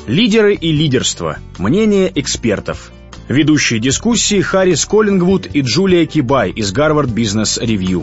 Лидеры и лидерство. Мнение экспертов. Ведущие дискуссии Харрис Коллингвуд и Джулия Кибай из Harvard Business Review.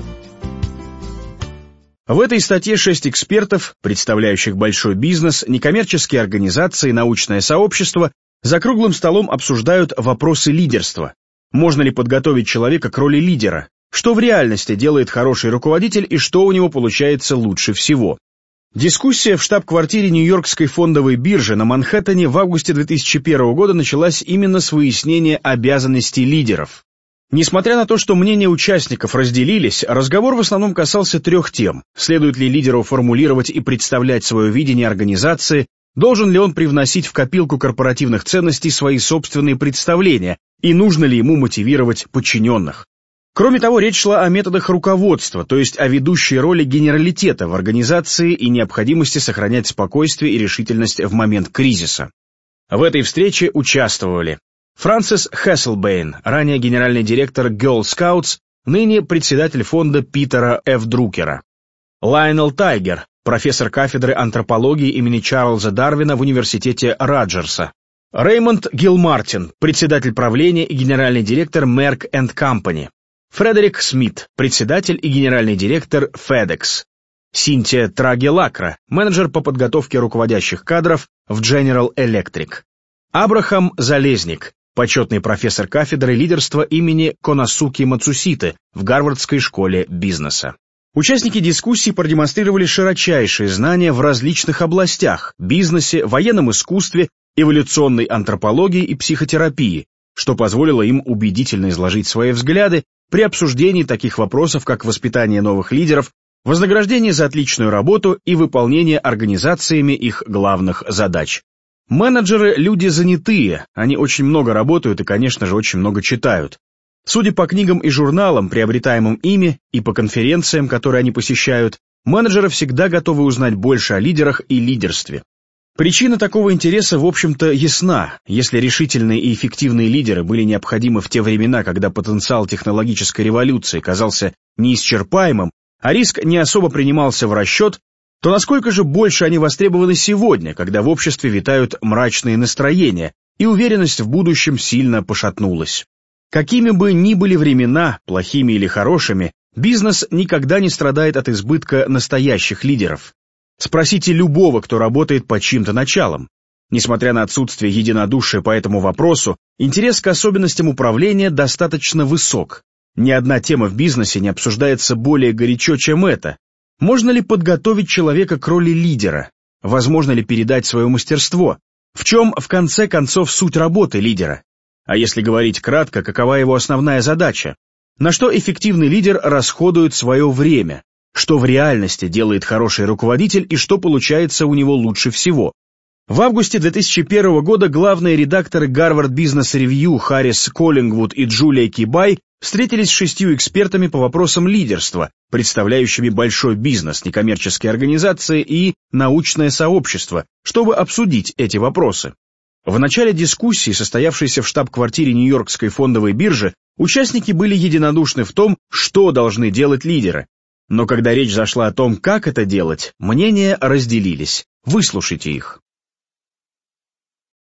В этой статье 6 экспертов, представляющих большой бизнес, некоммерческие организации, научное сообщество, за круглым столом обсуждают вопросы лидерства. Можно ли подготовить человека к роли лидера? Что в реальности делает хороший руководитель и что у него получается лучше всего? Дискуссия в штаб-квартире Нью-Йоркской фондовой биржи на Манхэттене в августе 2001 года началась именно с выяснения обязанностей лидеров. Несмотря на то, что мнения участников разделились, разговор в основном касался трех тем. Следует ли лидеру формулировать и представлять свое видение организации, должен ли он привносить в копилку корпоративных ценностей свои собственные представления, и нужно ли ему мотивировать подчиненных. Кроме того, речь шла о методах руководства, то есть о ведущей роли генералитета в организации и необходимости сохранять спокойствие и решительность в момент кризиса. В этой встрече участвовали Фрэнсис Хесселбейн, ранее генеральный директор Girl Scouts, ныне председатель фонда Питера Ф. Друкера; Лайонел Тайгер, профессор кафедры антропологии имени Чарльза Дарвина в университете Роджерса; Реймонд Гилмартин, председатель правления и генеральный директор Merck & Company; Фредерик Смит, председатель и генеральный директор FedEx; Синтия Траге-Лакра, менеджер по подготовке руководящих кадров в General Electric; Абрахам Залезник, почетный профессор кафедры лидерства имени Коносуки Мацуситы в Гарвардской школе бизнеса. Участники дискуссии продемонстрировали широчайшие знания в различных областях – бизнесе, военном искусстве, эволюционной антропологии и психотерапии, что позволило им убедительно изложить свои взгляды при обсуждении таких вопросов, как воспитание новых лидеров, вознаграждение за отличную работу и выполнение организациями их главных задач. Менеджеры – люди занятые, они очень много работают и, конечно же, очень много читают. Судя по книгам и журналам, приобретаемым ими, и по конференциям, которые они посещают, менеджеры всегда готовы узнать больше о лидерах и лидерстве. Причина такого интереса, в общем-то, ясна. Если решительные и эффективные лидеры были необходимы в те времена, когда потенциал технологической революции казался неисчерпаемым, а риск не особо принимался в расчет, то насколько же больше они востребованы сегодня, когда в обществе витают мрачные настроения, и уверенность в будущем сильно пошатнулась. Какими бы ни были времена, плохими или хорошими, бизнес никогда не страдает от избытка настоящих лидеров. Спросите любого, кто работает под чьим-то началом. Несмотря на отсутствие единодушия по этому вопросу, интерес к особенностям управления достаточно высок. Ни одна тема в бизнесе не обсуждается более горячо, чем эта. Можно ли подготовить человека к роли лидера? Возможно ли передать свое мастерство? В чем, в конце концов, суть работы лидера? А если говорить кратко, какова его основная задача? На что эффективный лидер расходует свое время? Что в реальности делает хороший руководитель и что получается у него лучше всего? В августе 2001 года главные редакторы Harvard Business Review Харрис Коллингвуд и Джулия Кибай встретились с 6 экспертами по вопросам лидерства, представляющими большой бизнес, некоммерческие организации и научное сообщество, чтобы обсудить эти вопросы. В начале дискуссии, состоявшейся в штаб-квартире Нью-Йоркской фондовой биржи, участники были единодушны в том, что должны делать лидеры. Но когда речь зашла о том, как это делать, мнения разделились. Выслушайте их.